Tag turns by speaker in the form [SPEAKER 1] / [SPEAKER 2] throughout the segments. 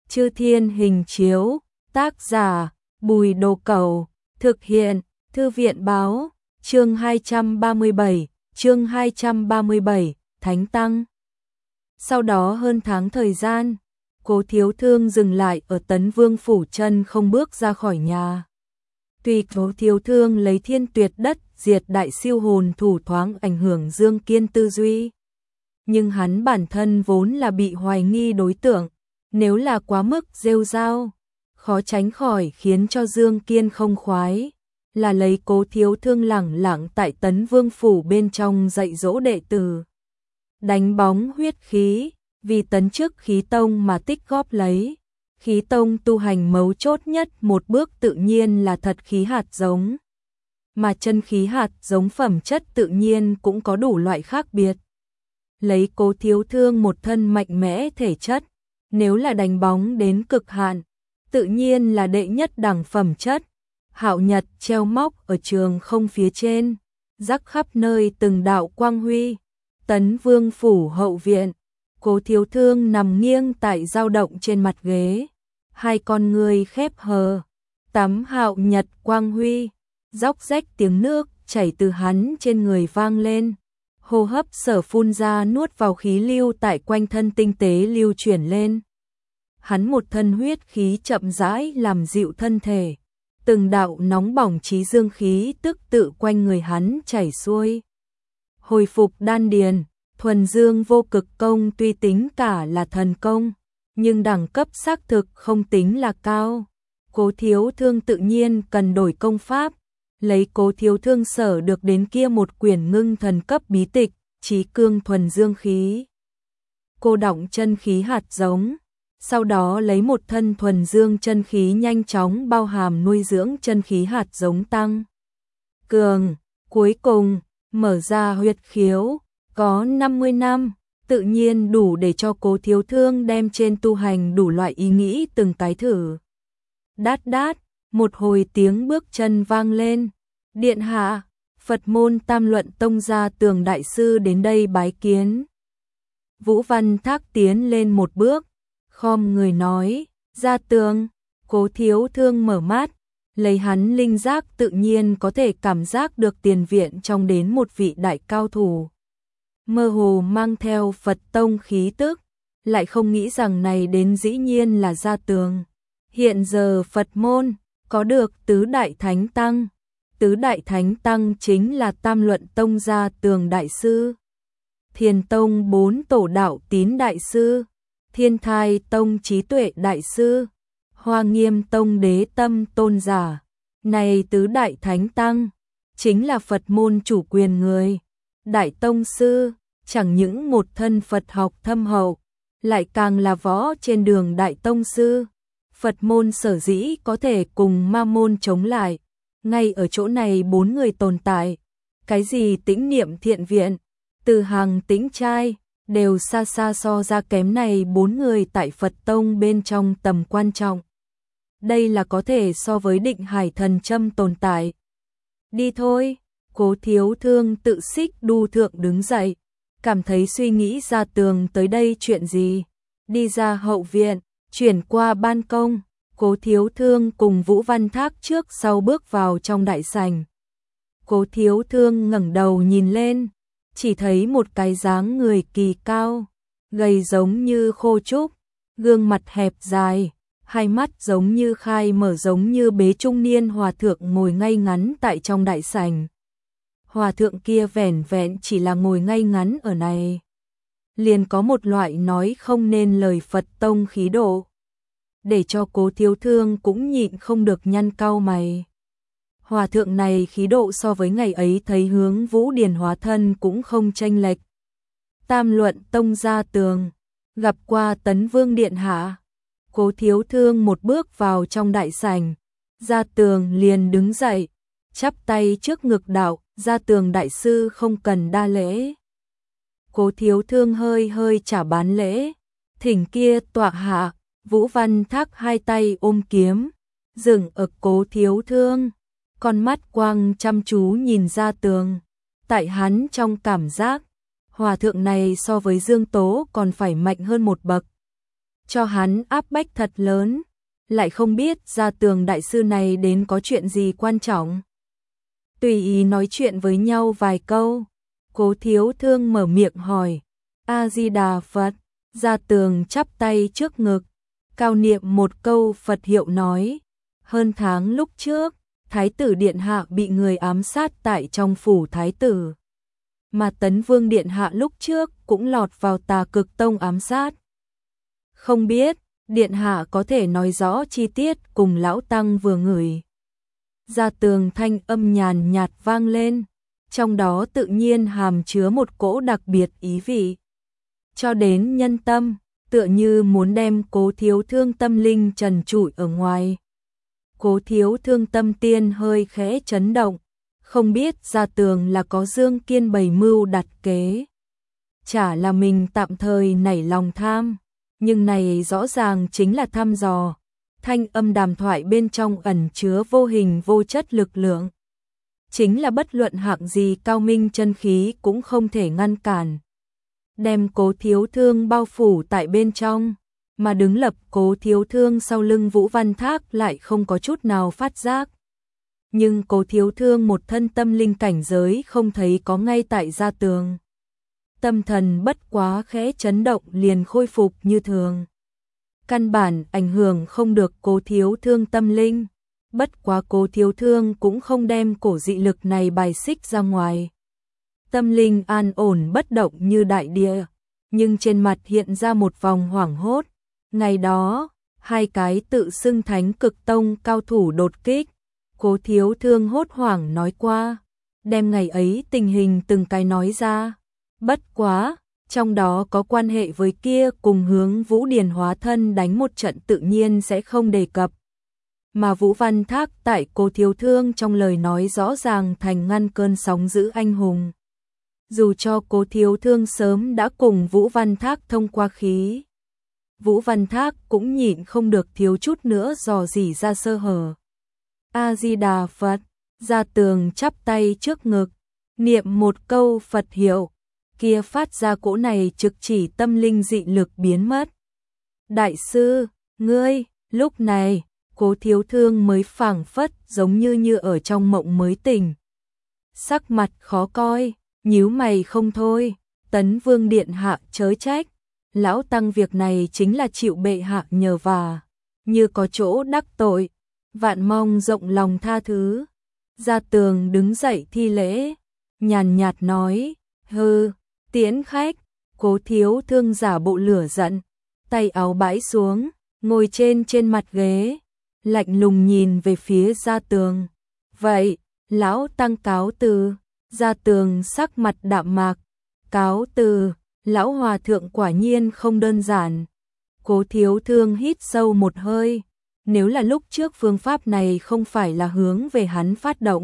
[SPEAKER 1] Chư Thiên Hình Chiếu, tác giả, Bùi Đồ Cẩu, thực hiện, Thư viện Báo, chương 237, Thánh Tăng. Sau đó hơn tháng thời gian, Cố Thiếu Thương dừng lại ở Tấn Vương Phủ chân không bước ra khỏi nhà. Tuy Cố Thiếu Thương lấy Thiên Tuyệt Đất diệt đại siêu hồn thủ thoáng ảnh hưởng Dương Kiên tư duy, nhưng hắn bản thân vốn là bị hoài nghi đối tượng, nếu là quá mức rêu rao, khó tránh khỏi khiến cho Dương Kiên không khoái, là lấy Cố Thiếu Thương lẳng lặng tại Tấn Vương Phủ bên trong dạy dỗ đệ tử. Đánh bóng huyết khí, vì tấn chức khí tông mà tích góp lấy. Khí tông tu hành mấu chốt nhất một bước tự nhiên là thật khí hạt giống. Mà chân khí hạt giống phẩm chất tự nhiên cũng có đủ loại khác biệt. Lấy Cố Thiếu Thương một thân mạnh mẽ thể chất, nếu là đánh bóng đến cực hạn, tự nhiên là đệ nhất đẳng phẩm chất. Hạo nhật treo móc ở trường không phía trên, rắc khắp nơi từng đạo quang huy. Tấn Vương Phủ hậu viện, Cố Thiếu Thương nằm nghiêng tại dao động trên mặt ghế, hai con người khép hờ, tắm hạo nhật quang huy, róc rách tiếng nước chảy từ hắn trên người vang lên, hô hấp sở phun ra nuốt vào khí lưu tại quanh thân tinh tế lưu chuyển lên. Hắn một thân huyết khí chậm rãi làm dịu thân thể, từng đạo nóng bỏng chí dương khí tức tự quanh người hắn chảy xuôi. Hồi phục đan điền, thuần dương vô cực công tuy tính cả là thần công, nhưng đẳng cấp xác thực không tính là cao. Cố Thiếu Thương tự nhiên cần đổi công pháp, lấy Cố Thiếu Thương sở được đến kia một quyển ngưng thần cấp bí tịch, Chí Cương thuần dương khí. Cô đọng chân khí hạt giống, sau đó lấy một thân thuần dương chân khí nhanh chóng bao hàm nuôi dưỡng chân khí hạt giống tăng cường, cuối cùng mở ra huyệt khiếu, có 50 năm, tự nhiên đủ để cho Cố Thiếu Thương đem trên tu hành đủ loại ý nghĩ từng cái thử. Đát đát, một hồi tiếng bước chân vang lên. Điện hạ, Phật môn Tam Luận Tông gia Tường đại sư đến đây bái kiến. Vũ Văn Thác tiến lên một bước, khom người nói, gia Tường. Cố Thiếu Thương mở mắt, lấy hắn linh giác tự nhiên có thể cảm giác được tiền viện trong đến một vị đại cao thủ. Mơ hồ mang theo Phật tông khí tức, lại không nghĩ rằng này đến dĩ nhiên là gia Tường. Hiện giờ Phật môn có được tứ đại thánh tăng, tứ đại thánh tăng chính là Tam Luận Tông gia Tường đại sư, Thiền Tông 4 tổ đạo Tín đại sư, Thiên Thai Tông Trí Tuệ đại sư, Hoa Nghiêm Tông Đế Tâm tôn giả. Này tứ đại thánh tăng chính là Phật môn chủ quyền người. Đại tông sư chẳng những một thân Phật học thâm hậu, lại càng là võ trên đường đại tông sư. Phật môn sở dĩ có thể cùng ma môn chống lại, ngay ở chỗ này bốn người tồn tại. Cái gì Tĩnh Niệm Thiện Viện, Từ Hàng Tĩnh Trai, đều xa xa so ra kém này bốn người tại Phật tông bên trong tầm quan trọng. Đây là có thể so với Định Hải Thần Châm tồn tại. Đi thôi, Cố Thiếu Thương tự xích đu thượng đứng dậy, cảm thấy suy nghĩ gia Tường tới đây chuyện gì. Đi ra hậu viện, chuyển qua ban công, Cố Thiếu Thương cùng Vũ Văn Thác trước sau bước vào trong đại sảnh. Cố Thiếu Thương ngẩng đầu nhìn lên, chỉ thấy một cái dáng người kỳ cao, gầy giống như khô trúc, gương mặt hẹp dài, hai mắt giống như khai mở giống như bế trung niên hòa thượng ngồi ngay ngắn tại trong đại sảnh. Hòa thượng kia vẻn vẹn chỉ là ngồi ngay ngắn ở này, liền có một loại nói không nên lời Phật tông khí độ, để cho Cố Thiếu Thương cũng nhịn không được nhăn cau mày. Hòa thượng này khí độ so với ngày ấy thấy Hướng Vũ Điền hóa thân cũng không chênh lệch. Tam Luận Tông gia Tường, gặp qua Tấn Vương điện hạ. Cố Thiếu Thương một bước vào trong đại sảnh, gia Tường liền đứng dậy, chắp tay trước ngực đạo, gia Tường đại sư không cần đa lễ. Cố Thiếu Thương hơi hơi trả bán lễ, thỉnh kia tọa hạ. Vũ Văn Thác hai tay ôm kiếm, dừng ở Cố Thiếu Thương, con mắt quang chăm chú nhìn gia Tường. Tại hắn trong cảm giác, hòa thượng này so với Dương Tố còn phải mạnh hơn một bậc. cho hắn áp bách thật lớn, lại không biết Gia Tường đại sư này đến có chuyện gì quan trọng. Tùy ý nói chuyện với nhau vài câu, Cố Thiếu Thương mở miệng hỏi, A-di-đà Phật. Gia Tường chắp tay trước ngực, cao niệm một câu Phật hiệu nói, hơn tháng lúc trước, Thái tử Điện Hạ bị người ám sát tại trong phủ Thái tử. Mà Tấn Vương Điện Hạ lúc trước cũng lọt vào Tà Cực Tông ám sát. Không biết, Điện Hạ có thể nói rõ chi tiết cùng Lão Tăng vừa ngửi. Gia Tường thanh âm nhàn nhạt vang lên, trong đó tự nhiên hàm chứa một cỗ đặc biệt ý vị. Cho đến nhân tâm, tựa như muốn đem Cố Thiếu Thương tâm linh trần trụi ở ngoài. Cố Thiếu Thương tâm tiên hơi khẽ chấn động, không biết Gia Tường là có Dương Kiên bày mưu đặt kế. Chả là mình tạm thời nảy lòng tham, nhưng này rõ ràng chính là thăm dò. Thanh âm đàm thoại bên trong ẩn chứa vô hình vô chất lực lượng. Chính là bất luận hạng gì cao minh chân khí cũng không thể ngăn cản. Đem Cố Thiếu Thương bao phủ tại bên trong, mà đứng lập Cố Thiếu Thương sau lưng Vũ Văn Thác lại không có chút nào phát giác. Nhưng Cố Thiếu Thương một thân tâm linh cảnh giới không thấy có ngay tại Gia Tường. Tâm thần bất quá khẽ chấn động liền khôi phục như thường. Căn bản ảnh hưởng không được Cố Thiếu Thương tâm linh, bất quá Cố Thiếu Thương cũng không đem cổ dị lực này bài xích ra ngoài. Tâm linh an ổn bất động như đại địa, nhưng trên mặt hiện ra một vòng hoảng hốt. Ngày đó, hai cái tự xưng Thánh Cực Tông cao thủ đột kích, Cố Thiếu Thương hốt hoảng nói qua, đem ngày ấy tình hình từng cái nói ra. Bất quá, trong đó có quan hệ với kia cùng hướng Vũ Điền hóa thân đánh một trận tự nhiên sẽ không đề cập. Mà Vũ Văn Thác tại Cố Thiếu Thương trong lời nói rõ ràng thành ngăn cơn sóng dữ anh hùng. Dù cho Cố Thiếu Thương sớm đã cùng Vũ Văn Thác thông qua khí, Vũ Văn Thác cũng nhịn không được thiếu chút nữa dò dỉ ra sơ hở. A-di-đà Phật. Gia Tường chắp tay trước ngực, niệm một câu Phật hiệu, kia phát ra cỗ này trực chỉ tâm linh dị lực biến mất. Đại sư, ngươi, lúc này, Cố Thiếu Thương mới phảng phất giống như ở trong mộng mới tỉnh. Sắc mặt khó coi, nhíu mày không thôi, Tấn Vương Điện Hạ chớ trách, Lão Tăng việc này chính là chịu bệ hạ nhờ vả, như có chỗ đắc tội, vạn mong rộng lòng tha thứ. Gia Tường đứng dậy thi lễ, nhàn nhạt nói, hừ, tiễn khách. Cố Thiếu Thương giả bộ lửa giận, tay áo bãi xuống, ngồi trên mặt ghế, lạnh lùng nhìn về phía Gia Tường. Vậy, Lão Tăng cáo từ. Gia Tường sắc mặt đạm mạc, cáo từ, Lão Hòa Thượng quả nhiên không đơn giản. Cố Thiếu Thương hít sâu một hơi, nếu là lúc trước phương pháp này không phải là hướng về hắn phát động,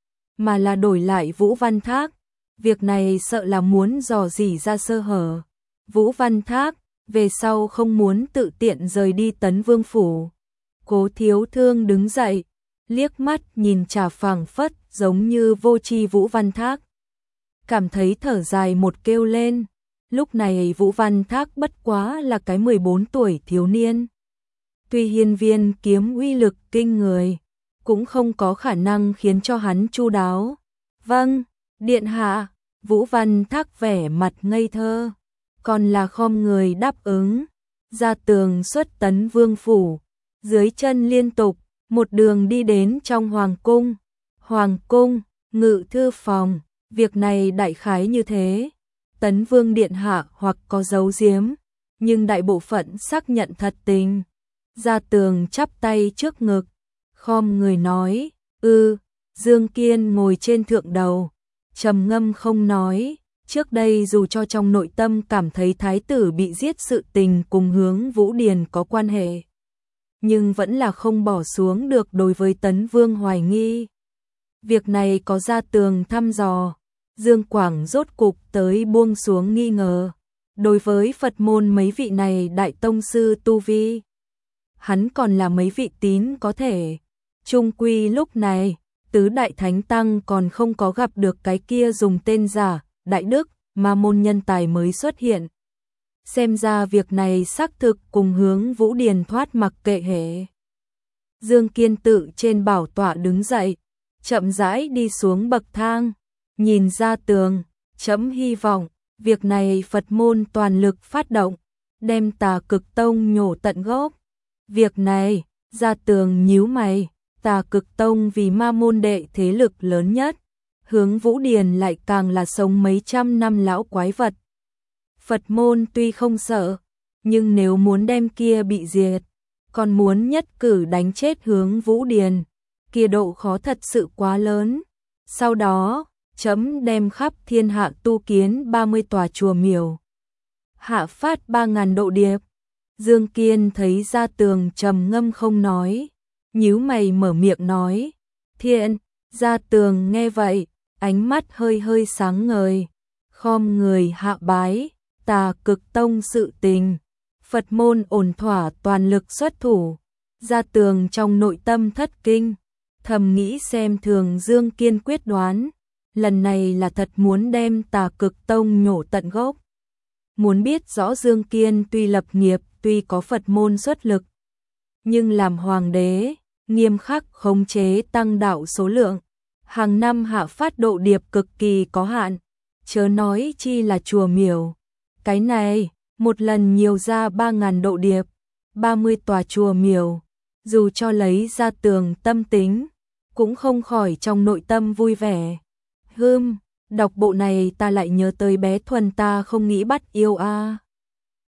[SPEAKER 1] mà là đổi lại Vũ Văn Thác, việc này sợ là muốn dò dỉ ra sơ hở. Vũ Văn Thác, về sau không muốn tự tiện rời đi Tấn Vương Phủ. Cố Thiếu Thương đứng dậy, liếc mắt nhìn Trà phảng phất giống như vô tri Vũ Văn Thác. Cảm thấy thở dài một kêu lên, lúc này Vũ Văn Thác bất quá là cái 14 tuổi thiếu niên. Tuy hiên viên kiếm uy lực kinh người, cũng không có khả năng khiến cho hắn chu đáo. Vâng, Điện Hạ. Vũ Văn Thác vẻ mặt ngây thơ, còn là khom người đáp ứng. Gia Tường xuất Tấn Vương Phủ, dưới chân liên tục, một đường đi đến trong Hoàng Cung. Hoàng Cung, ngự thư phòng, việc này đại khái như thế. Tấn Vương Điện Hạ hoặc có giấu giếm, nhưng đại bộ phận xác nhận thật tình. Gia Tường chắp tay trước ngực, khom người nói, Dương Kiên ngồi trên thượng đầu, trầm ngâm không nói. Trước đây dù cho trong nội tâm cảm thấy thái tử bị giết sự tình cùng hướng Vũ Điền có quan hệ, nhưng vẫn là không bỏ xuống được đối với Tấn Vương hoài nghi. Việc này có Gia Tường thăm dò, Dương Quảng rốt cục tới buông xuống nghi ngờ. Đối với Phật môn mấy vị này đại tông sư tu vi, hắn còn là mấy vị tín có thể. Trung quy lúc này, tứ đại thánh tăng còn không có gặp được cái kia dùng tên giả, đại đức, mà môn nhân tài mới xuất hiện. xem ra việc này xác thực cùng Hướng Vũ Điền thoát mặc kệ hệ. Dương Kiên tự trên bảo tọa đứng dậy, chậm rãi đi xuống bậc thang, nhìn ra tường, chấm hy vọng, việc này Phật môn toàn lực phát động, đem Tà Cực Tông nhổ tận gốc. Việc này, Gia Tường nhíu mày, Tà Cực Tông vì ma môn đệ thế lực lớn nhất, Hướng Vũ Điền lại càng là sống mấy trăm năm lão quái vật. Phật môn tuy không sợ, nhưng nếu muốn đem kia bị diệt, còn muốn nhất cử đánh chết Hướng Vũ Điền, kia độ khó thật sự quá lớn. Sau đó, chấm đem khắp thiên hạ tu kiến 30 tòa chùa miếu, hạ phát 3.000 độ điệp. Dương Kiên thấy Gia Tường trầm ngâm không nói, nhíu mày mở miệng nói, thiện. Gia Tường nghe vậy, ánh mắt hơi hơi sáng ngời, khom người hạ bái, Tà Cực Tông sự tình, Phật môn ổn thỏa toàn lực xuất thủ. Gia Tường trong nội tâm thất kinh, thầm nghĩ xem thường Dương Kiên quyết đoán, lần này là thật muốn đem Tà Cực Tông nhổ tận gốc. Muốn biết rõ Dương Kiên tuy lập nghiệp, tuy có Phật môn xuất lực, nhưng làm hoàng đế, nghiêm khắc khống chế tăng đạo số lượng, hàng năm hạ phát độ điệp cực kỳ có hạn, chớ nói chi là chùa miếu. Cái này, một lần nhiều ra 3.000 độ điệp, 30 tòa chùa miếu, dù cho lấy Gia Tường tâm tính, cũng không khỏi trong nội tâm vui vẻ. Đọc bộ này ta lại nhớ tới bé Thuần ta không nghĩ bắt yêu a.